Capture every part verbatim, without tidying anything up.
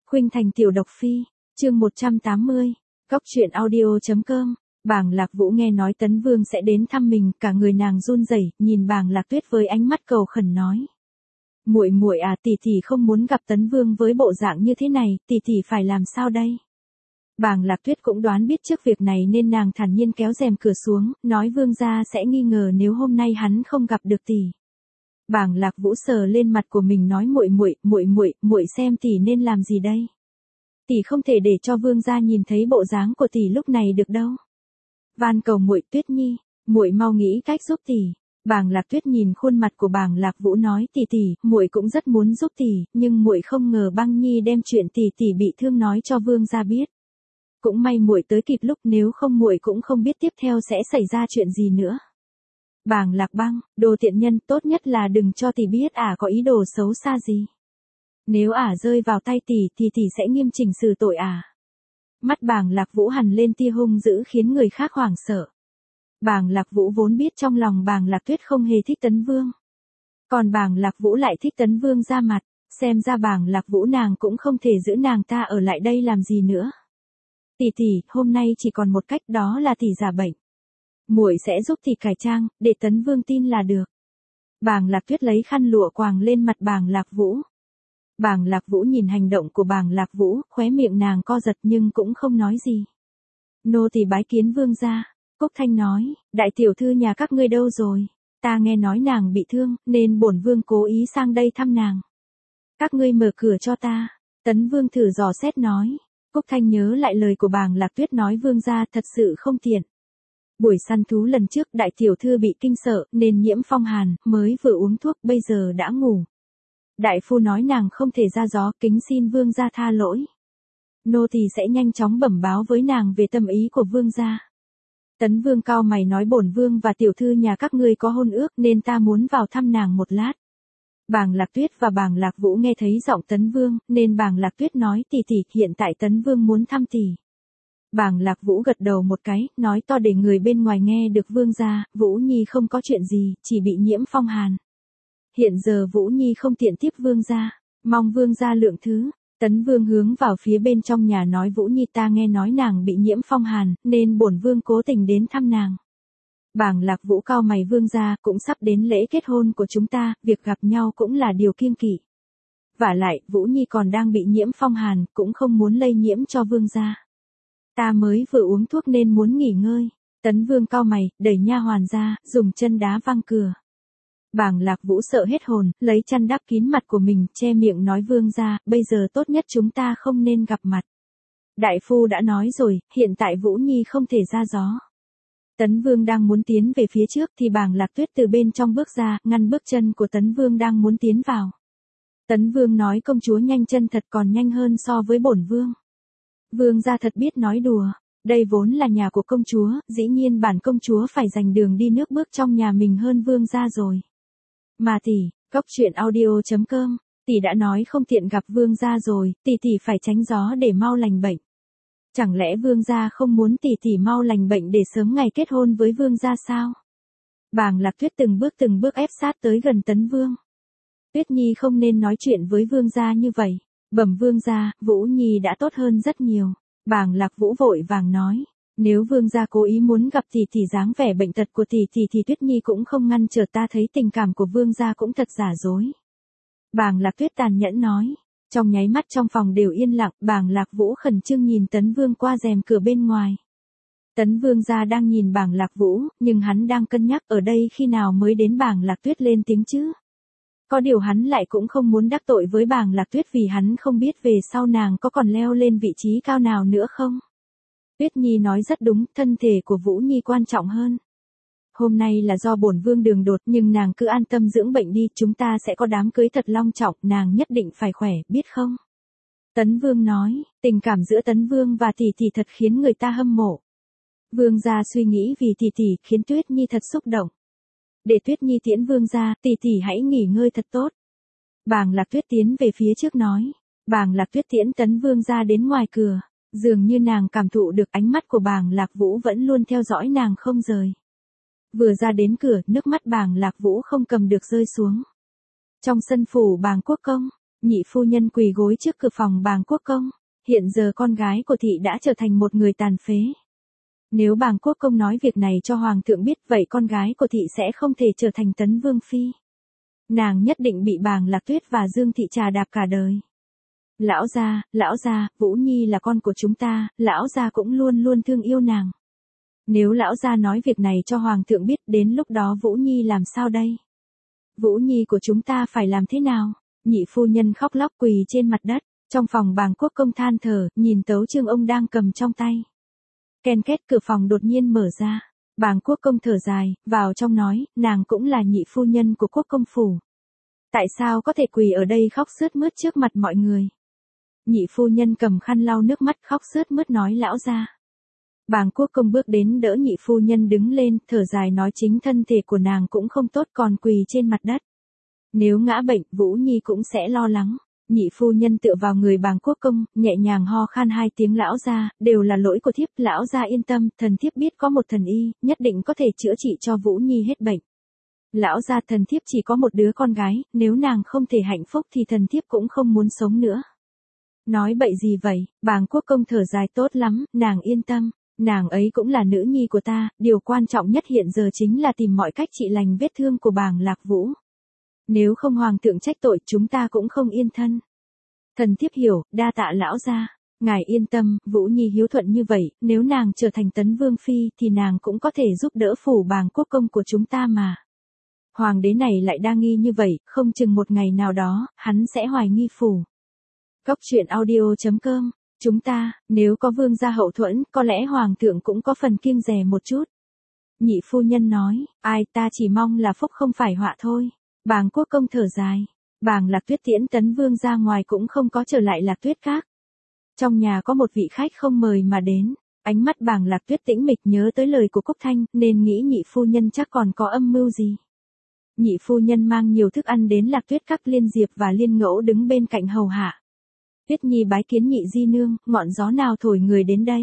Khuynh Thành tiểu độc phi, chương một trăm tám mươi, Góc truyện audio.com. Bàng Lạc Vũ nghe nói Tấn Vương sẽ đến thăm mình, cả người nàng run rẩy, nhìn Bàng Lạc Tuyết với ánh mắt cầu khẩn nói: "Muội muội à, tỷ tỷ không muốn gặp Tấn Vương với bộ dạng như thế này, tỷ tỷ phải làm sao đây?" Bàng Lạc Tuyết cũng đoán biết trước việc này nên nàng thản nhiên kéo rèm cửa xuống, nói Vương gia sẽ nghi ngờ nếu hôm nay hắn không gặp được tỷ. Bàng Lạc Vũ sờ lên mặt của mình nói: "Muội muội, muội muội, muội xem tỷ nên làm gì đây? Tỷ không thể để cho Vương gia nhìn thấy bộ dáng của tỷ lúc này được đâu. Van cầu muội, Tuyết Nhi, muội mau nghĩ cách giúp tỷ." Bàng Lạc Tuyết nhìn khuôn mặt của Bàng Lạc Vũ nói: "Tỷ tỷ, muội cũng rất muốn giúp tỷ, nhưng muội không ngờ Băng Nhi đem chuyện tỷ tỷ bị thương nói cho Vương gia biết. Cũng may muội tới kịp lúc, nếu không muội cũng không biết tiếp theo sẽ xảy ra chuyện gì nữa." Bàng Lạc Băng, đồ tiện nhân, tốt nhất là đừng cho tỷ biết ả có ý đồ xấu xa gì. Nếu ả rơi vào tay tỷ thì tỷ sẽ nghiêm chỉnh xử tội ả. Mắt Bàng Lạc Vũ hằn lên tia hung dữ khiến người khác hoảng sợ. Bàng Lạc Vũ vốn biết trong lòng Bàng Lạc Tuyết không hề thích Tấn Vương. Còn Bàng Lạc Vũ lại thích Tấn Vương ra mặt, xem ra Bàng Lạc Vũ nàng cũng không thể giữ nàng ta ở lại đây làm gì nữa. "Tỷ tỷ, hôm nay chỉ còn một cách, đó là tỷ giả bệnh. Muội sẽ giúp tỷ cải trang, để Tấn Vương tin là được." Bàng Lạc Tuyết lấy khăn lụa quàng lên mặt Bàng Lạc Vũ. Bàng Lạc Vũ nhìn hành động của Bàng Lạc Vũ, khóe miệng nàng co giật nhưng cũng không nói gì. "Nô tỳ bái kiến Vương gia." Cúc Thanh nói: "Đại tiểu thư nhà các ngươi đâu rồi? Ta nghe nói nàng bị thương, nên bổn vương cố ý sang đây thăm nàng. Các ngươi mở cửa cho ta." Tấn Vương thử dò xét nói. Cúc Thanh nhớ lại lời của Bàng Lạc Tuyết nói: "Vương gia thật sự không tiện. Buổi săn thú lần trước đại tiểu thư bị kinh sợ nên nhiễm phong hàn, mới vừa uống thuốc bây giờ đã ngủ. Đại phu nói nàng không thể ra gió, kính xin Vương gia tha lỗi. Nô tỳ sẽ nhanh chóng bẩm báo với nàng về tâm ý của Vương gia." Tấn Vương cau mày nói: "Bổn vương và tiểu thư nhà các ngươi có hôn ước nên ta muốn vào thăm nàng một lát." Bàng Lạc Tuyết và Bàng Lạc Vũ nghe thấy giọng Tấn Vương, nên Bàng Lạc Tuyết nói: "Tỷ tỷ, hiện tại Tấn Vương muốn thăm tỷ." Bàng Lạc Vũ gật đầu một cái, nói to để người bên ngoài nghe được: "Vương gia, Vũ Nhi không có chuyện gì, chỉ bị nhiễm phong hàn. Hiện giờ Vũ Nhi không tiện tiếp Vương gia, mong Vương gia lượng thứ." Tấn Vương hướng vào phía bên trong nhà nói: "Vũ Nhi, ta nghe nói nàng bị nhiễm phong hàn, nên bổn vương cố tình đến thăm nàng." Bàng Lạc Vũ cau mày: "Vương gia, cũng sắp đến lễ kết hôn của chúng ta, việc gặp nhau cũng là điều kiêng kỵ. Vả lại, Vũ Nhi còn đang bị nhiễm phong hàn, cũng không muốn lây nhiễm cho Vương gia. Ta mới vừa uống thuốc nên muốn nghỉ ngơi." Tấn Vương cau mày, đẩy nha hoàn ra, dùng chân đá văng cửa. Bàng Lạc Vũ sợ hết hồn, lấy chăn đắp kín mặt của mình, che miệng nói: "Vương gia, bây giờ tốt nhất chúng ta không nên gặp mặt. Đại phu đã nói rồi, hiện tại Vũ Nhi không thể ra gió." Tấn Vương đang muốn tiến về phía trước thì Bàng Lạc Tuyết từ bên trong bước ra, ngăn bước chân của Tấn Vương đang muốn tiến vào. Tấn Vương nói: "Công chúa nhanh chân thật, còn nhanh hơn so với bổn vương. Vương gia thật biết nói đùa, đây vốn là nhà của công chúa, dĩ nhiên bản công chúa phải dành đường đi nước bước trong nhà mình hơn Vương gia rồi. Mà tỷ, Góc truyện audio.com, tỷ đã nói không tiện gặp Vương gia rồi, tỷ tỷ phải tránh gió để mau lành bệnh. Chẳng lẽ Vương gia không muốn tỷ tỷ mau lành bệnh để sớm ngày kết hôn với Vương gia sao?" Bàng Lạc Tuyết từng bước từng bước ép sát tới gần Tấn Vương. "Tuyết Nhi không nên nói chuyện với Vương gia như vậy. Bẩm Vương gia, Vũ Nhi đã tốt hơn rất nhiều." Bàng Lạc Vũ vội vàng nói: "Nếu Vương gia cố ý muốn gặp tỷ tỷ, dáng vẻ bệnh tật của tỷ tỷ thì Tuyết Nhi cũng không ngăn trở, ta thấy tình cảm của Vương gia cũng thật giả dối." Bàng Lạc Tuyết tàn nhẫn nói. Trong nháy mắt trong phòng đều yên lặng, Bàng Lạc Vũ khẩn trương nhìn Tấn Vương qua rèm cửa bên ngoài. Tấn Vương gia đang nhìn Bàng Lạc Vũ, nhưng hắn đang cân nhắc ở đây khi nào mới đến Bàng Lạc Tuyết lên tiếng chứ. Có điều hắn lại cũng không muốn đắc tội với Bàng Lạc Tuyết vì hắn không biết về sau nàng có còn leo lên vị trí cao nào nữa không. Tuyết Nhi nói rất đúng, thân thể của Vũ Nhi quan trọng hơn. Hôm nay là do bổn vương đường đột, nhưng nàng cứ an tâm dưỡng bệnh đi, chúng ta sẽ có đám cưới thật long trọng, nàng nhất định phải khỏe, biết không?" Tấn Vương nói, tình cảm giữa Tấn Vương và tỷ tỷ thật khiến người ta hâm mộ. Vương gia suy nghĩ vì tỷ tỷ, khiến Tuyết Nhi thật xúc động. Để Tuyết Nhi tiễn Vương gia, tỷ tỷ hãy nghỉ ngơi thật tốt. Bàng Lạc Tuyết tiến về phía trước nói. Bàng Lạc Tuyết tiễn Tấn Vương gia đến ngoài cửa, dường như nàng cảm thụ được ánh mắt của Bàng Lạc Vũ vẫn luôn theo dõi nàng không rời. Vừa ra đến cửa, nước mắt Bàng Lạc Vũ không cầm được rơi xuống. Trong sân phủ Bàng Quốc công, Nhị phu nhân quỳ gối trước cửa phòng Bàng Quốc Công, hiện giờ con gái của thị đã trở thành một người tàn phế. Nếu Bàng Quốc Công nói việc này cho Hoàng thượng biết, vậy con gái của thị sẽ không thể trở thành Tấn Vương Phi. Nàng nhất định bị Bàng Lạc Tuyết và Dương Thị trà đạp cả đời. Lão gia, lão gia, Vũ Nhi là con của chúng ta, lão gia cũng luôn luôn thương yêu nàng. Nếu lão gia nói việc này cho Hoàng thượng biết, đến lúc đó Vũ Nhi làm sao đây? Vũ Nhi của chúng ta phải làm thế nào? Nhị phu nhân khóc lóc quỳ trên mặt đất, trong phòng Bàng Quốc Công than thở, nhìn tấu chương ông đang cầm trong tay. Ken két, cửa phòng đột nhiên mở ra. Bàng Quốc Công thở dài, vào trong nói, nàng cũng là nhị phu nhân của Quốc công phủ. Tại sao có thể quỳ ở đây khóc sướt mướt trước mặt mọi người? Nhị phu nhân cầm khăn lau nước mắt khóc sướt mướt nói lão gia. Bàng Quốc Công bước đến đỡ nhị phu nhân đứng lên, thở dài nói chính thân thể của nàng cũng không tốt còn quỳ trên mặt đất. Nếu ngã bệnh, Vũ Nhi cũng sẽ lo lắng. Nhị phu nhân tựa vào người Bàng Quốc Công, nhẹ nhàng ho khan hai tiếng lão gia, đều là lỗi của thiếp, lão gia yên tâm, thần thiếp biết có một thần y, nhất định có thể chữa trị cho Vũ Nhi hết bệnh. Lão gia, thần thiếp chỉ có một đứa con gái, nếu nàng không thể hạnh phúc thì thần thiếp cũng không muốn sống nữa. Nói bậy gì vậy? Bàng Quốc Công thở dài, tốt lắm, nàng yên tâm, nàng ấy cũng là nữ nhi của ta, điều quan trọng nhất hiện giờ chính là tìm mọi cách trị lành vết thương của Bàng Lạc Vũ. Nếu không Hoàng thượng trách tội, chúng ta cũng không yên thân. Thần thiếp hiểu, đa tạ lão gia. Ngài yên tâm, Vũ Nhi hiếu thuận như vậy, nếu nàng trở thành Tấn Vương Phi thì nàng cũng có thể giúp đỡ phủ Bàng Quốc Công của chúng ta mà. Hoàng đế này lại đa nghi như vậy, không chừng một ngày nào đó, hắn sẽ hoài nghi phủ. Cóc truyện audio chấm com, chúng ta, nếu có vương gia hậu thuẫn, có lẽ Hoàng thượng cũng có phần kiêng dè một chút. Nhị phu nhân nói, ai, ta chỉ mong là phúc không phải họa thôi. Bàng Quốc Công thở dài. Bàng Lạc Tuyết tiễn Tấn Vương ra ngoài cũng không có trở lại Lạc Tuyết Các. Trong nhà có một vị khách không mời mà đến, ánh mắt Bàng Lạc Tuyết tĩnh mịch nhớ tới lời của Cúc Thanh, nên nghĩ nhị phu nhân chắc còn có âm mưu gì. Nhị phu nhân mang nhiều thức ăn đến Lạc Tuyết Các, Liên Diệp và Liên Ngẫu đứng bên cạnh hầu hạ. Tuyết Nhi bái kiến nhị di nương, ngọn gió nào thổi người đến đây?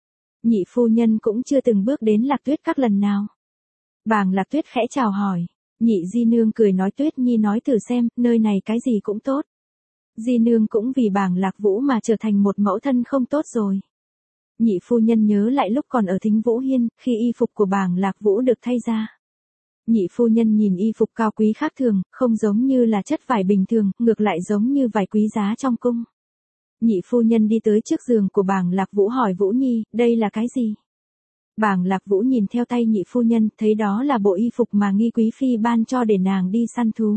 Nhị phu nhân cũng chưa từng bước đến Lạc Tuyết Các lần nào. Bàng Lạc Tuyết khẽ chào hỏi. Nhị di nương cười nói, Tuyết Nhi nói thử xem, nơi này cái gì cũng tốt. Di nương cũng vì Bàng Lạc Vũ mà trở thành một mẫu thân không tốt rồi. Nhị phu nhân nhớ lại lúc còn ở Thính Vũ Hiên, khi y phục của Bàng Lạc Vũ được thay ra. Nhị phu nhân nhìn y phục cao quý khác thường, không giống như là chất vải bình thường, ngược lại giống như vải quý giá trong cung. Nhị phu nhân đi tới trước giường của Bàng Lạc Vũ hỏi Vũ Nhi, đây là cái gì? Bàng Lạc Vũ nhìn theo tay nhị phu nhân, thấy đó là bộ y phục mà Nghi Quý Phi ban cho để nàng đi săn thú.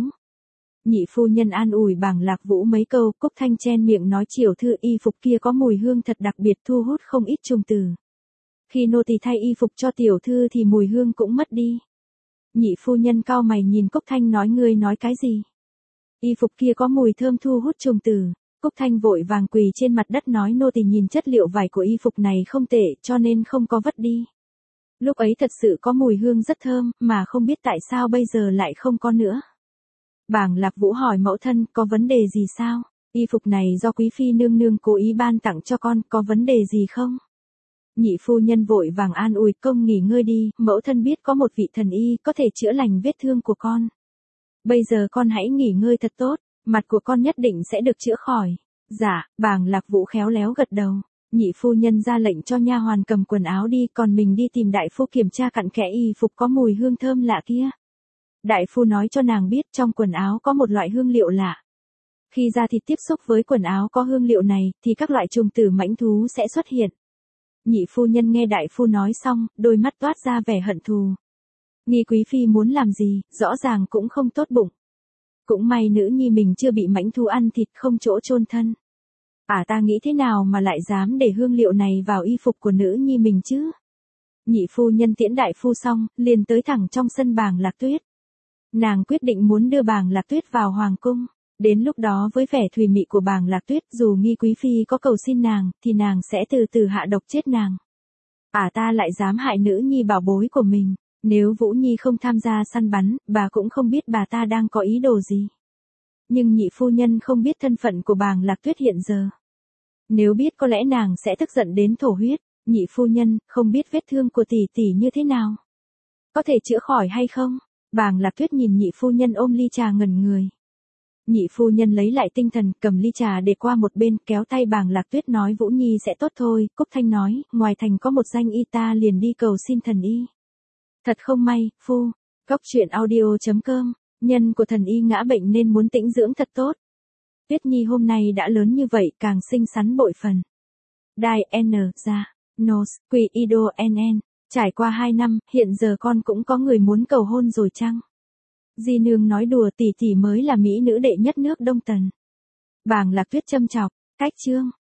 Nhị phu nhân an ủi Bàng Lạc Vũ mấy câu, Cúc Thanh chen miệng nói, Chiểu thư, y phục kia có mùi hương thật đặc biệt, thu hút không ít trùng tử. Khi nô tỳ thay y phục cho tiểu thư thì mùi hương cũng mất đi. Nhị phu nhân cau mày nhìn Cúc Thanh nói, ngươi nói cái gì? Y phục kia có mùi thơm thu hút trùng tử. Cúc Thanh vội vàng quỳ trên mặt đất nói, nô tỳ nhìn chất liệu vải của y phục này không tệ, cho nên không có vứt đi. Lúc ấy thật sự có mùi hương rất thơm, mà không biết tại sao bây giờ lại không có nữa. Bàng Lạc Vũ hỏi mẫu thân, có vấn đề gì sao? Y phục này do quý phi nương nương cố ý ban tặng cho con, có vấn đề gì không? Nhị phu nhân vội vàng an ủi, công nghỉ ngơi đi, mẫu thân biết có một vị thần y có thể chữa lành vết thương của con. Bây giờ con hãy nghỉ ngơi thật tốt, mặt của con nhất định sẽ được chữa khỏi. Dạ, Bàng Lạc Vũ khéo léo gật đầu. Nhị phu nhân ra lệnh cho nha hoàn cầm quần áo đi, còn mình đi tìm đại phu kiểm tra cặn kẽ y phục có mùi hương thơm lạ kia. Đại phu nói cho nàng biết trong quần áo có một loại hương liệu lạ. Khi da thịt tiếp xúc với quần áo có hương liệu này, thì các loại trùng tử mãnh thú sẽ xuất hiện. Nhị phu nhân nghe đại phu nói xong, đôi mắt toát ra vẻ hận thù. Nghi Quý Phi muốn làm gì, rõ ràng cũng không tốt bụng. Cũng may nữ nhi mình chưa bị mãnh thú ăn thịt không chỗ chôn thân. À, ta nghĩ thế nào mà lại dám để hương liệu này vào y phục của nữ nhi mình chứ? Nhị phu nhân tiễn đại phu xong, liền tới thẳng trong sân Bàng Lạc Tuyết. Nàng quyết định muốn đưa Bàng Lạc Tuyết vào hoàng cung. Đến lúc đó với vẻ thùy mị của Bàng Lạc Tuyết, dù Nghi Quý Phi có cầu xin nàng, thì nàng sẽ từ từ hạ độc chết nàng. À, ta lại dám hại nữ nhi bảo bối của mình. Nếu Vũ Nhi không tham gia săn bắn, bà cũng không biết bà ta đang có ý đồ gì. Nhưng nhị phu nhân không biết thân phận của Bàng Lạc Tuyết hiện giờ. Nếu biết có lẽ nàng sẽ tức giận đến thổ huyết. Nhị phu nhân, không biết vết thương của tỷ tỷ như thế nào? Có thể chữa khỏi hay không? Bàng Lạc Tuyết nhìn nhị phu nhân ôm ly trà ngẩn người. Nhị phu nhân lấy lại tinh thần, cầm ly trà để qua một bên, kéo tay Bàng Lạc Tuyết nói Vũ Nhi sẽ tốt thôi. Cúc Thanh nói, ngoài thành có một danh y ta liền đi cầu xin thần y. Thật không may, phu. Cóc truyện audio chấm com, nhân của thần y ngã bệnh nên muốn tĩnh dưỡng thật tốt. Tuyết Nhi hôm nay đã lớn như vậy càng xinh xắn bội phần. Đai N, ra, Nos, Quỳ Ido N N, trải qua hai năm, hiện giờ con cũng có người muốn cầu hôn rồi chăng? Di nương nói đùa, tỷ tỷ mới là mỹ nữ đệ nhất nước Đông Tần. Bàng Lạc Tuyết châm chọc, cách chương.